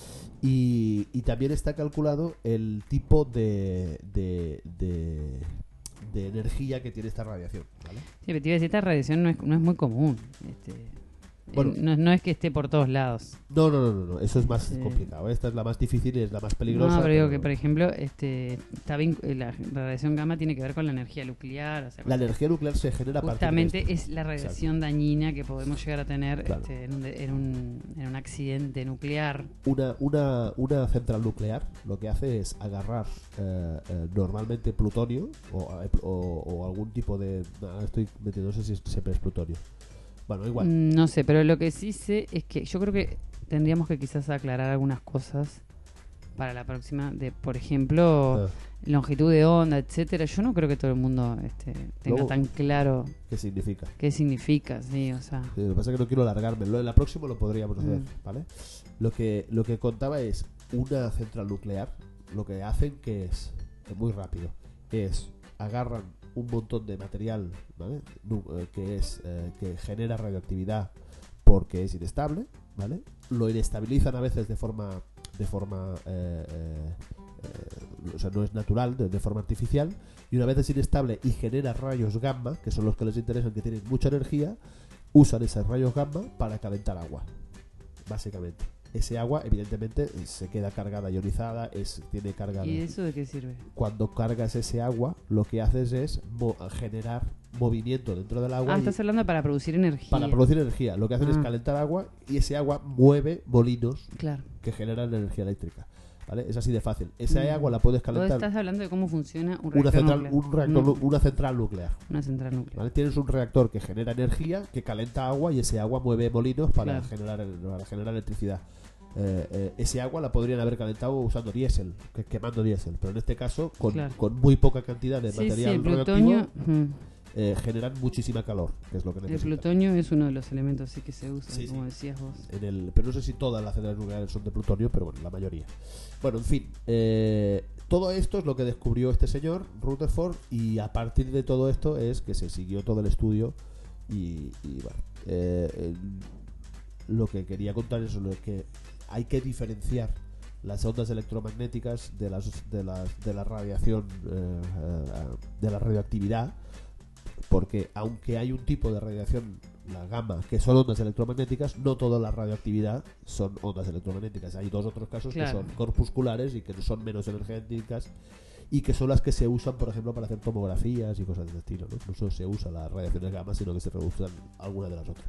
Y, y también está calculado el tipo de, de, de, de energía que tiene esta radiación, ¿vale? Sí, pero te iba a decir, esta radiación no es, no es muy común. Este, Bueno. eh, no, no es que esté por todos lados. No, no, no, no, no, eso es más Sí. complicado. Esta es la más difícil y es la más peligrosa. No, pero digo que, pero- por ejemplo, este, está vinc- eh, la radiación gamma tiene que ver con la energía nuclear. O sea, La energía nuclear se genera a partir de justamente esto. es la radiación dañina que podemos llegar a tener Claro. este, en, un, de- en, un, en un accidente nuclear. Una, una, una central nuclear lo que hace es agarrar eh, eh, normalmente plutonio o, o- o algún tipo de... No, estoy metiendo, no sé si siempre es plutonio. Bueno, igual. Mm, No sé, pero lo que sí sé es que yo creo que tendríamos que quizás aclarar algunas cosas para la próxima, de por ejemplo, Ah, longitud de onda, etcétera. Yo no creo que todo el mundo este, tenga Luego- tan claro ¿Qué significa? qué significa, sí, o sea. Sí, lo que pasa es que no quiero alargarme. Lo- En la próxima lo podríamos hacer, Mm. ¿vale? Lo que, lo que contaba es una central nuclear. Lo que hacen que es eh, muy rápido. Es, agarran un montón de material, ¿vale? Nu- eh, que es eh, que genera radioactividad porque es inestable, ¿vale? Lo inestabilizan a veces de forma de forma eh, eh, eh, o sea, no es natural, de, de forma artificial, y una vez es inestable y genera rayos gamma, que son los que les interesan, que tienen mucha energía, usan esos rayos gamma para calentar agua, básicamente. Ese agua, evidentemente, se queda cargada, ionizada, es, tiene carga. ¿Y de, eso de qué sirve? Cuando cargas ese agua, lo que haces es mo- generar movimiento dentro del agua. Ah, y- estás hablando para producir energía. para producir energía. Lo que hacen Ah. es calentar agua y ese agua mueve molinos Claro. que generan energía eléctrica. ¿Vale? Es así de fácil. Esa Mm. agua la puedes Vos calentar. estás hablando de cómo funciona un Una reactor central, nuclear. un reactor, No, nu- una central nuclear. una central nuclear. ¿Vale? Tienes un reactor que genera energía, que calenta agua y ese agua mueve molinos para, Claro. generar, para generar electricidad. Eh, eh, ese agua la podrían haber calentado usando diésel, que- quemando diésel, pero en este caso con, Claro. con muy poca cantidad de Sí, sí, material el radioactivo plutonio, mm, eh, generan muchísima calor, que es lo que el necesitan. plutonio es uno de los elementos sí que se usa, Sí, como sí. decías vos. En el, pero no sé si todas las centrales nucleares son de plutonio, pero bueno, la mayoría. Bueno, en fin, eh, todo esto es lo que descubrió este señor, Rutherford, y a partir de todo esto es que se siguió todo el estudio y, y bueno, eh, eh, lo que quería contar es lo que hay que diferenciar las ondas electromagnéticas de las de las de la radiación eh, eh, de la radioactividad, porque aunque hay un tipo de radiación, la gamma, que son ondas electromagnéticas, no toda la radioactividad son ondas electromagnéticas. Hay dos otros casos Claro. que son corpusculares y que son menos energéticas y que son las que se usan, por ejemplo, para hacer tomografías y cosas de ese estilo, ¿no? No solo se usa las radiaciones gamma, sino que se usan algunas de las otras.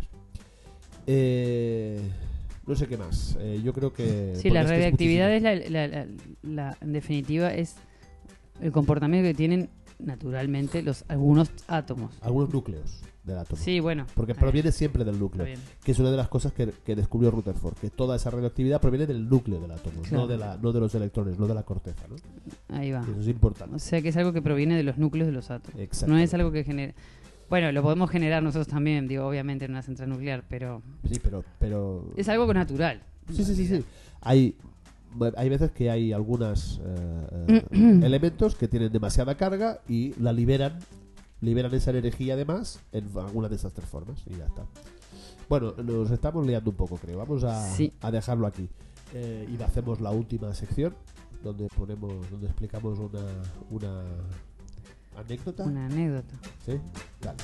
Eh, no sé qué más. Eh, yo creo que... Sí, porque la es que es radioactividad muchísimo. es, la, la- la- la- en definitiva, es el comportamiento que tienen naturalmente los algunos átomos. Algunos núcleos del átomo. Sí, bueno. Porque a ver, proviene siempre del está núcleo, bien. que es una de las cosas que, que descubrió Rutherford, que toda esa radioactividad proviene del núcleo del átomo, Claro. no de la no de los electrones, no de la corteza, ¿no? Ahí va. Y eso es importante. O sea que es algo que proviene de los núcleos de los átomos. Exacto. No es algo que genera... Bueno, lo podemos generar nosotros también, digo, obviamente en una central nuclear, pero Sí, pero pero es algo natural. en Sí, sí, sí, realidad. sí. Hay hay veces que hay algunos elementos que tienen demasiada carga y la liberan liberan esa energía además en alguna de esas tres formas y ya está. Bueno, nos estamos liando un poco, creo. Vamos a, Sí. a dejarlo aquí. Eh, y hacemos la última sección donde ponemos donde explicamos una una anécdota. Una anécdota. ¿Sí? Dale.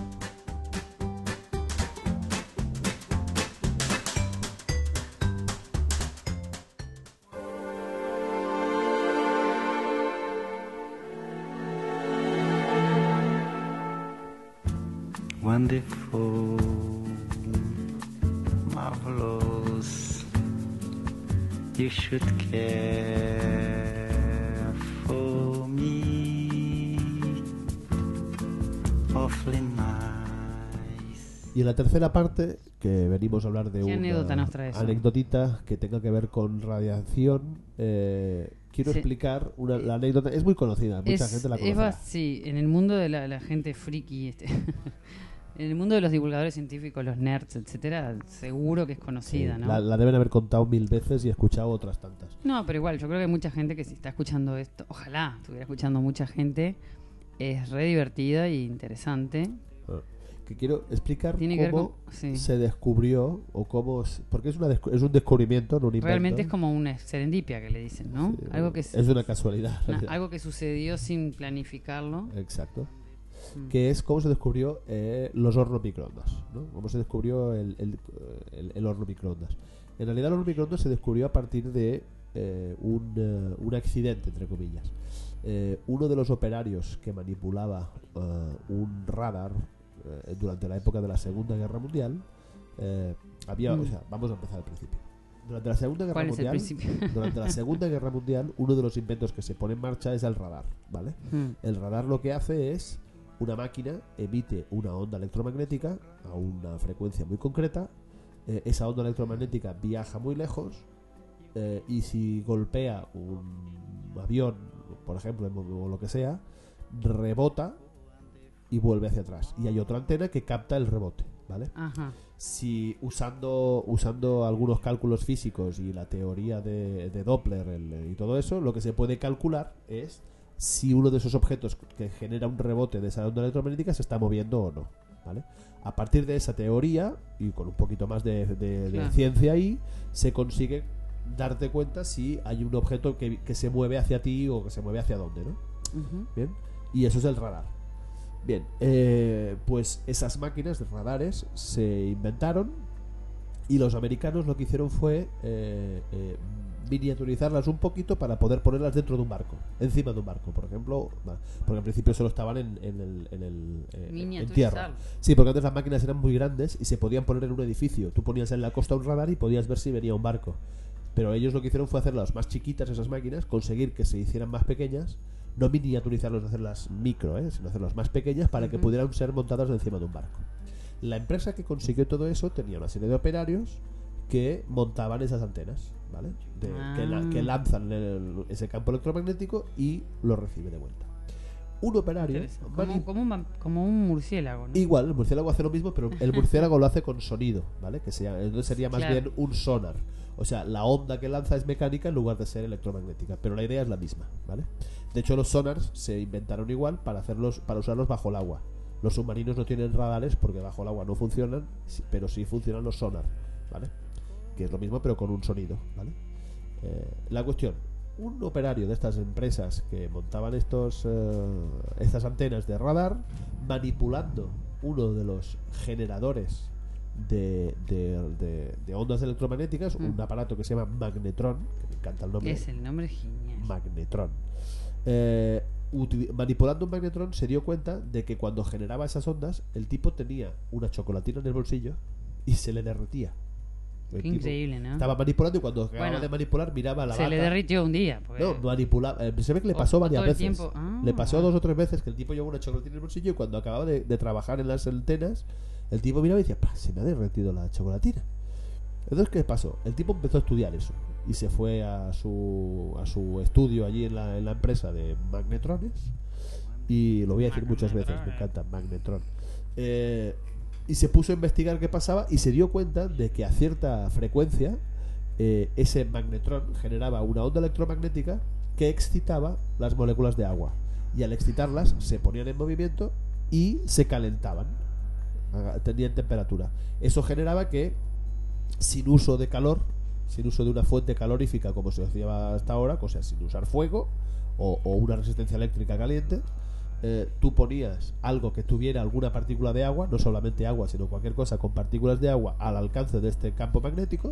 Wonderful, marvelous, you should care for me, awfully nice. Y en la tercera parte, que venimos a hablar de ¿Qué una anécdota nos traes hoy? anecdotita que tenga que ver con radiación, eh, quiero Sí. explicar una, la anécdota. Es muy conocida, mucha Es- gente la es conocerá. bas- sí, en el mundo de la, la gente friki, este, en el mundo de los divulgadores científicos, los nerds, etcétera, seguro que es conocida, Sí, ¿no? la, la deben haber contado mil veces y escuchado otras tantas. No, pero igual, yo creo que hay mucha gente que si está escuchando esto, ojalá estuviera escuchando mucha gente, es re divertida y interesante. Ah, Que quiero explicar Tiene que ver cómo con... Sí. se descubrió o cómo... s- Porque es, una descu- es un descubrimiento, no un invento. Realmente es como una serendipia que le dicen, ¿no? Sí, algo que es una casualidad. na- algo que sucedió sin planificarlo. Exacto. Mm. Que es cómo se descubrió eh, los hornos microondas, ¿no? Cómo se descubrió el, el, el- el horno microondas. En realidad el horno microondas se descubrió a partir de eh, un, eh, un accidente, entre comillas. Eh, uno de los operarios que manipulaba eh, un radar eh, durante la época de la Segunda Guerra Mundial eh, había, Mm. o sea, vamos a empezar al principio. Durante la Segunda Guerra ¿Cuál es el Mundial, principio? durante la Segunda Guerra Mundial, uno de los inventos que se pone en marcha es el radar, ¿vale? Mm. El radar lo que hace es una máquina emite una onda electromagnética a una frecuencia muy concreta. Eh, esa onda electromagnética viaja muy lejos eh, y si golpea un avión, por ejemplo, o lo que sea, rebota y vuelve hacia atrás. Y hay otra antena que capta el rebote, ¿vale? Ajá. Si usando usando algunos cálculos físicos y la teoría de, de Doppler el- y todo eso, lo que se puede calcular es si uno de esos objetos que genera un rebote de esa onda electromagnética se está moviendo o no, ¿vale? A partir de esa teoría, y con un poquito más de, de, de Claro. ciencia ahí, se consigue darte cuenta si hay un objeto que, que se mueve hacia ti o que se mueve hacia dónde, ¿no? Ujú. Bien, y eso es el radar. Bien, eh, pues esas máquinas de radares se inventaron y los americanos lo que hicieron fue eh, eh, miniaturizarlas un poquito para poder ponerlas dentro de un barco, encima de un barco, por ejemplo, va, porque al principio solo estaban en, en el, en, el, eh, en Miniaturizar. tierra. Sí, porque antes las máquinas eran muy grandes y se podían poner en un edificio. Tú ponías en la costa un radar y podías ver si venía un barco. Pero ellos lo que hicieron fue hacerlas más chiquitas, esas máquinas, conseguir que se hicieran más pequeñas, no miniaturizarlas, hacerlas micro, ¿eh? sino hacerlas más pequeñas para que Ujú. pudieran ser montadas encima de un barco. La empresa que consiguió todo eso tenía una serie de operarios que montaban esas antenas, ¿vale? De- Ah. que, la- que lanzan el- ese campo electromagnético y lo recibe de vuelta. Un operario Interesante. mani- Como, como, un, vam- como un murciélago, ¿no? igual, el murciélago hace lo mismo, pero el murciélago lo hace con sonido, ¿vale? Que sea, entonces sería más Claro. bien un sonar. O sea, la onda que lanza es mecánica en lugar de ser electromagnética, pero la idea es la misma, ¿vale? De hecho, los sonars se inventaron igual para hacerlos, para usarlos bajo el agua. Los submarinos no tienen radares porque bajo el agua no funcionan, sí- pero sí funcionan los sonar, ¿vale? Que es lo mismo pero con un sonido, ¿vale? Eh, la cuestión, un operario de estas empresas que montaban estos eh, estas antenas de radar, manipulando uno de los generadores de, de, de- de ondas electromagnéticas, Mm. un aparato que se llama magnetron, que me encanta el nombre. Es el nombre genial. Magnetron. Eh, uti- manipulando un magnetron se dio cuenta de que cuando generaba esas ondas, el tipo tenía una chocolatina en el bolsillo y se le derretía. El Qué tipo increíble, ¿no? Estaba manipulando y cuando acababa Bueno, de manipular miraba la Se bata. le derritió un día. Porque... No, manipulaba. eh, se ve que le O- pasó o varias todo el veces. tiempo. Ah. Le pasó dos o tres veces que el tipo llevaba una chocolatina en el bolsillo y cuando acababa de, de trabajar en las antenas, el tipo miraba y decía, "Pa, se me ha derretido la chocolatina". Entonces, ¿qué pasó? El tipo empezó a estudiar eso y se fue a su, a su estudio allí en la, en la empresa de magnetrones. Y lo voy a decir muchas veces, me encanta, magnetron. Eh, y se puso a investigar qué pasaba y se dio cuenta de que a cierta frecuencia eh, ese magnetron generaba una onda electromagnética que excitaba las moléculas de agua. Y al excitarlas se ponían en movimiento y se calentaban, Aga- tenían temperatura. Eso generaba que, sin uso de calor, sin uso de una fuente calorífica como se hacía hasta ahora, o sea, sin usar fuego o, o una resistencia eléctrica caliente, eh, tú ponías algo que tuviera alguna partícula de agua, no solamente agua, sino cualquier cosa con partículas de agua al alcance de este campo magnético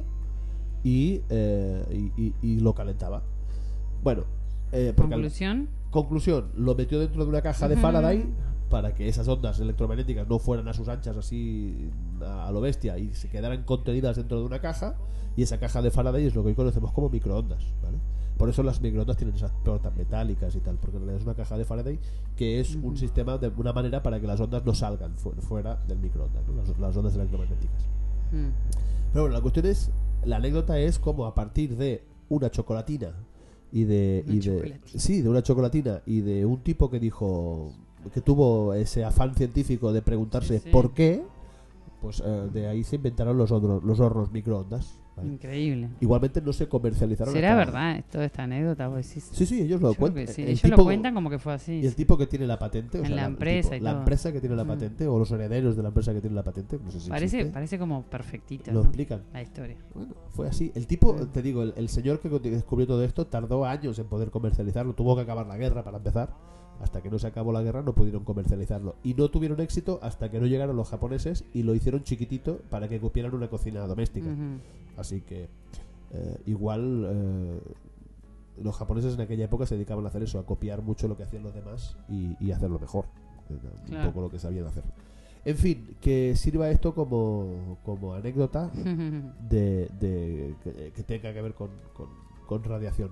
y, eh, y, y- y lo calentaba. Bueno, eh, porque al- Conclusión. conclusión, lo metió dentro de una caja de Ujú. Faraday para que esas ondas electromagnéticas no fueran a sus anchas así a, a lo bestia y se quedaran contenidas dentro de una caja, y esa caja de Faraday es lo que hoy conocemos como microondas, ¿vale? Por eso las microondas tienen esas pelotas metálicas y tal, porque en realidad es una caja de Faraday que es un Ujú. sistema de una manera para que las ondas no salgan fu- fuera del microondas, ¿no? las, las ondas electromagnéticas. Mm. Pero bueno, la cuestión es, la anécdota es como a partir de una chocolatina y de, Una y de chocolatina. sí, de una chocolatina y de un tipo que dijo que tuvo ese afán científico de preguntarse Sí, sí. por qué, pues eh, de ahí se inventaron los hornos, los hornos microondas, ¿vale? Increíble. Igualmente no se comercializaron. ¿Será hasta- verdad toda esta anécdota? Vos decís? Sí, sí, ellos lo Yo creo cuentan. que sí. El Ellos tipo- lo cuentan como que fue así. Y el sí. tipo que tiene la patente, o En sea, la el empresa tipo- y la todo. empresa que tiene la Mm. patente o los herederos de la empresa que tiene la patente, no sé si Parece, existe, parece como perfectito, lo ¿no? explican. La historia. Bueno, fue así. El tipo, Mm. te digo, el, el señor que descubrió todo esto tardó años en poder comercializarlo. Tuvo que acabar la guerra para empezar. Hasta que no se acabó la guerra no pudieron comercializarlo. Y no tuvieron éxito hasta que no llegaron los japoneses y lo hicieron chiquitito para que cupieran una cocina doméstica. Ujú. Así que eh, igual eh, los japoneses en aquella época se dedicaban a hacer eso, a copiar mucho lo que hacían los demás y, y hacerlo mejor. Era un Claro. poco lo que sabían hacer. En fin, que sirva esto como, como anécdota de, de- que, que tenga que ver con, con, con radiación.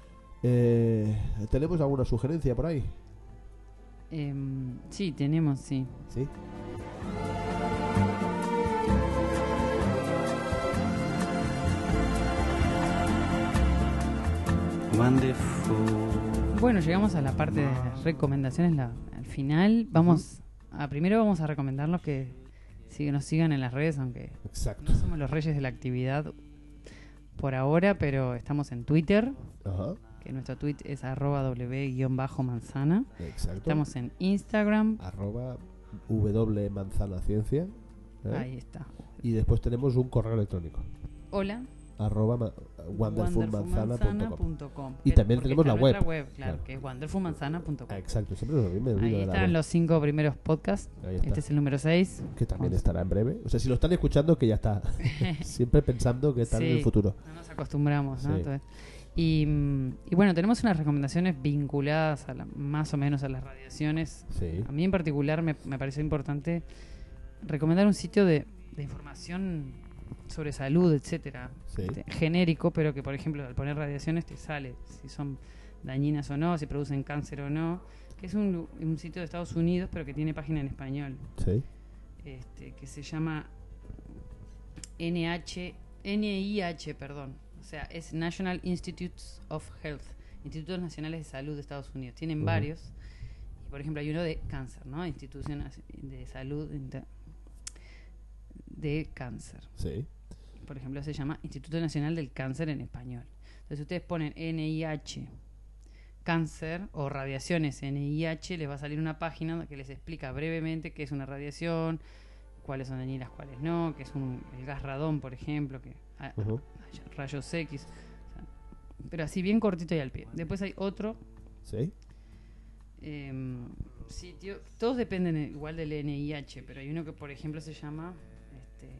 Eh, ¿Tenemos alguna sugerencia por ahí? Em, sí, tenemos, sí. ¿Sí? Wonderful. Bueno, llegamos a la parte de las recomendaciones, la- al final. Vamos a primero vamos a recomendarlos que sí, que nos sigan en las redes, aunque Exacto. no somos los reyes de la actividad por ahora, pero estamos en Twitter, Ajá. que nuestro tweet es arroba w-manzana. Exacto. Estamos en Instagram. Arroba w manzana ciencia. ¿eh? Ahí está. Y después tenemos un correo electrónico. Hola. Arroba ma- wonderful manzana punto com. com. Y también tenemos la web. web. Claro, Claro. que es wonderful manzana punto com. Ah, exacto, siempre me olvido Ahí de la están web. los cinco primeros podcasts. Ahí está. Este es el número seis. Que también estará en breve. O sea, si lo están escuchando, que ya está. Siempre pensando que está en Sí, el futuro. No nos acostumbramos, ¿no? Sí. Entonces, y, mm, y bueno, tenemos unas recomendaciones vinculadas a la- más o menos a las radiaciones. Sí. A mí en particular me, me pareció importante recomendar un sitio de, de información sobre salud, etcétera, Sí. este, genérico, pero que por ejemplo al poner radiaciones te sale si son dañinas o no, si producen cáncer o no, que es un, lu- un sitio de Estados Unidos pero que tiene página en español, Sí. este, que se llama N H N I H, perdón, o sea, es National Institutes of Health, Institutos Nacionales de Salud de Estados Unidos. Tienen Ujú. varios, y por ejemplo hay uno de cáncer, ¿no? Institución de Salud Inter- de Cáncer. Sí. Por ejemplo, se llama Instituto Nacional del Cáncer en español. Entonces, si ustedes ponen N I H cáncer o radiaciones N I H, les va a salir una página que les explica brevemente qué es una radiación, cuáles son dañinas, cuáles no, qué es un, el gas radón, por ejemplo, que a- Ujú. a- rayos X, o sea, pero así bien cortito y al pie. Después hay otro Sí. em, sitio, todos dependen igual del N I H, pero hay uno que por ejemplo se llama este,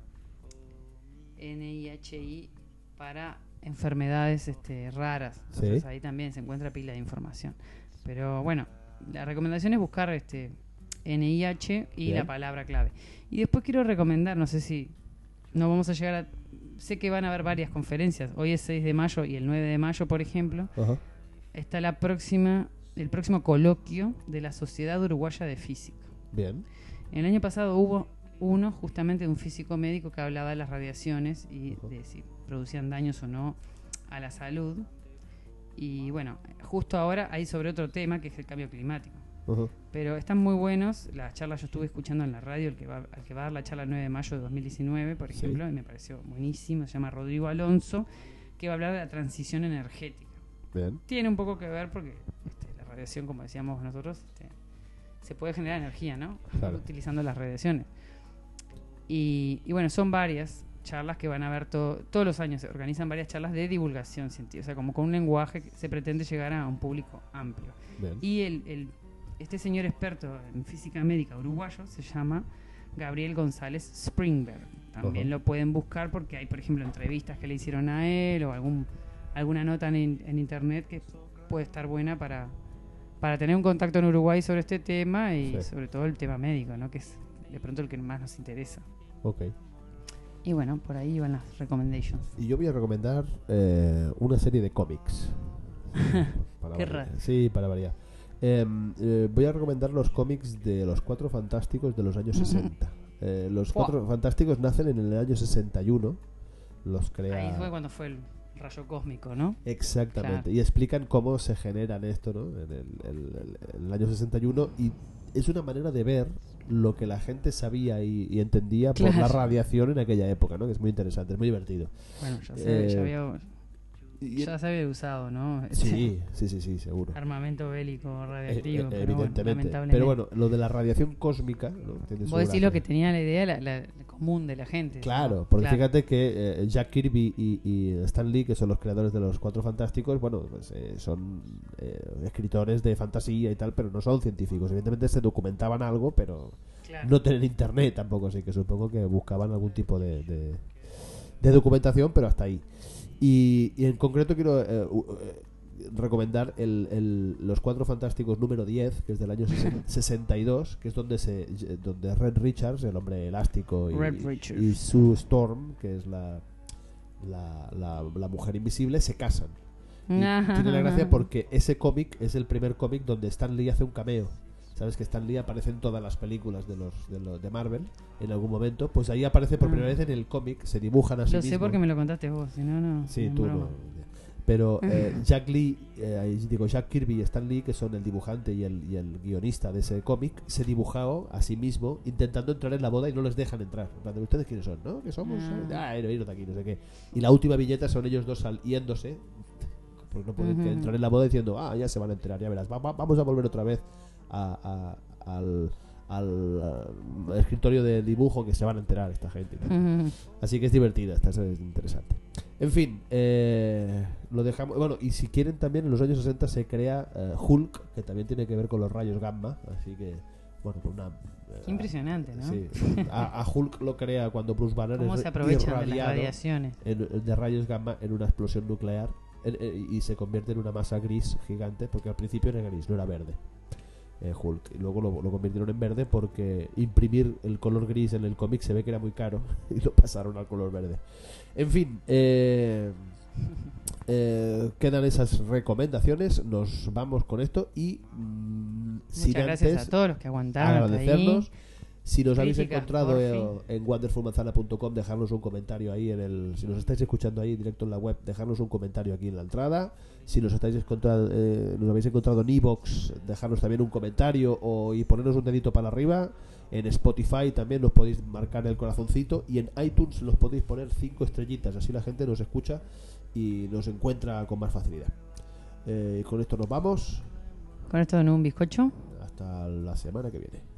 N I H I para enfermedades este, raras. Entonces Sí. ahí también se encuentra pila de información. Pero bueno, la recomendación es buscar este N I H y Bien. la palabra clave. Y después quiero recomendar, no sé si no vamos a llegar a... Sé que van a haber varias conferencias. Hoy es seis de mayo y el nueve de mayo, por ejemplo, Ajá. está la próxima, el próximo coloquio de la Sociedad Uruguaya de Física. Bien. El año pasado hubo uno justamente de un físico médico que hablaba de las radiaciones y de si producían daños o no a la salud. Y bueno, justo ahora hay sobre otro tema que es el cambio climático. Ajá. Pero están muy buenos. Las charlas yo estuve escuchando en la radio, el que va, el que va a dar la charla el nueve de mayo de dos mil diecinueve, por Sí. ejemplo, y me pareció buenísimo. Se llama Rodrigo Alonso, que va a hablar de la transición energética. Bien. Tiene un poco que ver porque este, la radiación, como decíamos nosotros, este, se puede generar energía, ¿no? Claro. Utilizando las radiaciones. Y, y bueno, son varias charlas que van a ver to- todos los años. Se organizan varias charlas de divulgación científica, o sea, como con un lenguaje que se pretende llegar a un público amplio. Bien. Y el, el- este señor experto en física médica uruguayo se llama Gabriel González Springberg. También Ajá. lo pueden buscar porque hay, por ejemplo, entrevistas que le hicieron a él o algún alguna nota en, in- en internet que puede estar buena para, para tener un contacto en Uruguay sobre este tema y Sí. sobre todo el tema médico, ¿no? Que es de pronto el que más nos interesa. Ok. Y bueno, por ahí van las recommendations. Y yo voy a recomendar eh, una serie de cómics. Para Qué variar. raro. Sí, para variar. Em, eh, voy a recomendar los cómics de los Cuatro Fantásticos de los años Ujú. sesenta. Eh, los Buah. Cuatro Fantásticos nacen en el año sesenta y uno. Los crea... Ahí fue cuando fue el rayo cósmico, ¿no? Exactamente. Claro. Y explican cómo se generan esto, ¿no? En el, el- el- en el año sesenta y uno. Y es una manera de ver lo que la gente sabía y, y entendía por Claro. la radiación en aquella época, ¿no? Que es muy interesante, es muy divertido. Bueno, ya se, Eh, ya había, Y- ya se había usado, ¿no? sí, sí, sí, sí, seguro. Armamento bélico Eh, radiactivo. eh, pero bueno, evidentemente. lamentablemente. Pero bueno, lo de la radiación cósmica, ¿no? Tiene su Vos decís lo gracia. que tenía la idea la, la- la común de la gente. Claro, ¿no? porque Claro. fíjate que eh, Jack Kirby y, y Stan Lee, que son los creadores de los Cuatro Fantásticos, bueno, pues eh, son eh, escritores de fantasía y tal, pero no son científicos. Evidentemente se documentaban algo, pero Claro. no tienen internet tampoco, así que supongo que buscaban algún tipo de, de, de documentación, pero hasta ahí. Y, y en concreto quiero eh, u- eh, recomendar el, el- los Cuatro Fantásticos número diez, que es del año sesen- sesenta y dos, que es donde se donde Red Richards, el hombre elástico, y, Red Richards. y Sue Storm, que es la, la, la, la mujer invisible, se casan. Y Ajá, tiene la gracia ajá. porque ese cómic es el primer cómic donde Stan Lee hace un cameo. Sabes que Stan Lee aparece en todas las películas de los de, los, de Marvel en algún momento, pues ahí aparece por Ah. primera vez en el cómic, se dibujan a sí Lo sé mismos. porque me lo contaste vos, si no, no. Sí, no, tú broma. no. Pero eh, Jack Lee, eh, ahí digo Jack Kirby y Stan Lee, que son el dibujante y el, y el guionista de ese cómic, se dibujado a sí mismo intentando entrar en la boda y no les dejan entrar. En plan de, ¿ustedes quiénes son? ¿No? ¿Qué somos? Ah. Ah, iros, iros de aquí, no sé qué. Y la última viñeta son ellos dos sal- yéndose porque no pueden Ujú. entrar en la boda diciendo, ah, ya se van a enterar, ya verás, va- va- vamos a volver otra vez a, a- al, al, al escritorio de dibujo, que se van a enterar esta gente y tal. Ujú. Así que es divertida, esta es interesante. En fin, eh, lo dejamos. Bueno, y si quieren también, en los años sesenta se crea eh, Hulk, que también tiene que ver con los rayos gamma. Así que, bueno, por una. eh, Qué impresionante, ¿no? Sí, a, a Hulk lo crea cuando Bruce Banner Cómo es se aprovechan de las irradiado radiaciones. en- de rayos gamma en una explosión nuclear, en- en- y se convierte en una masa gris gigante, porque al principio era gris, no era verde. eh, Hulk, y luego lo, lo convirtieron en verde porque imprimir el color gris en el cómic se ve que era muy caro y lo pasaron al color verde. En fin, eh, eh, quedan esas recomendaciones, nos vamos con esto y mm, sin Muchas gracias antes a todos los que aguantaron hasta agradecernos. ahí. Si nos habéis Críticas, encontrado eh, porfi. en wonderful manzana punto com, dejarnos un comentario ahí en el. Si nos estáis escuchando ahí directo en la web, dejarnos un comentario aquí en la entrada. Si nos estáis encontrado, eh, nos habéis encontrado en iVoox, dejarnos también un comentario o y ponernos un dedito para arriba. En Spotify también nos podéis marcar el corazoncito y en iTunes nos podéis poner cinco estrellitas, así la gente nos escucha y nos encuentra con más facilidad. Eh, con esto nos vamos Con esto en un bizcocho. hasta la semana que viene.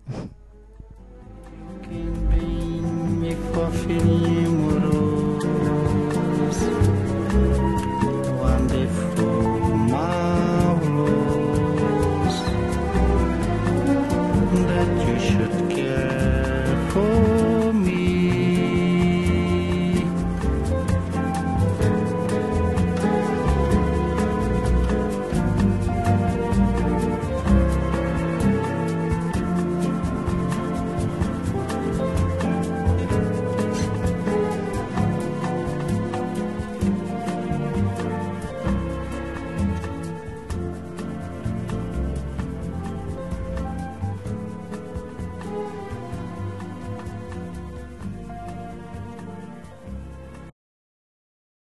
Quem bem me conferimos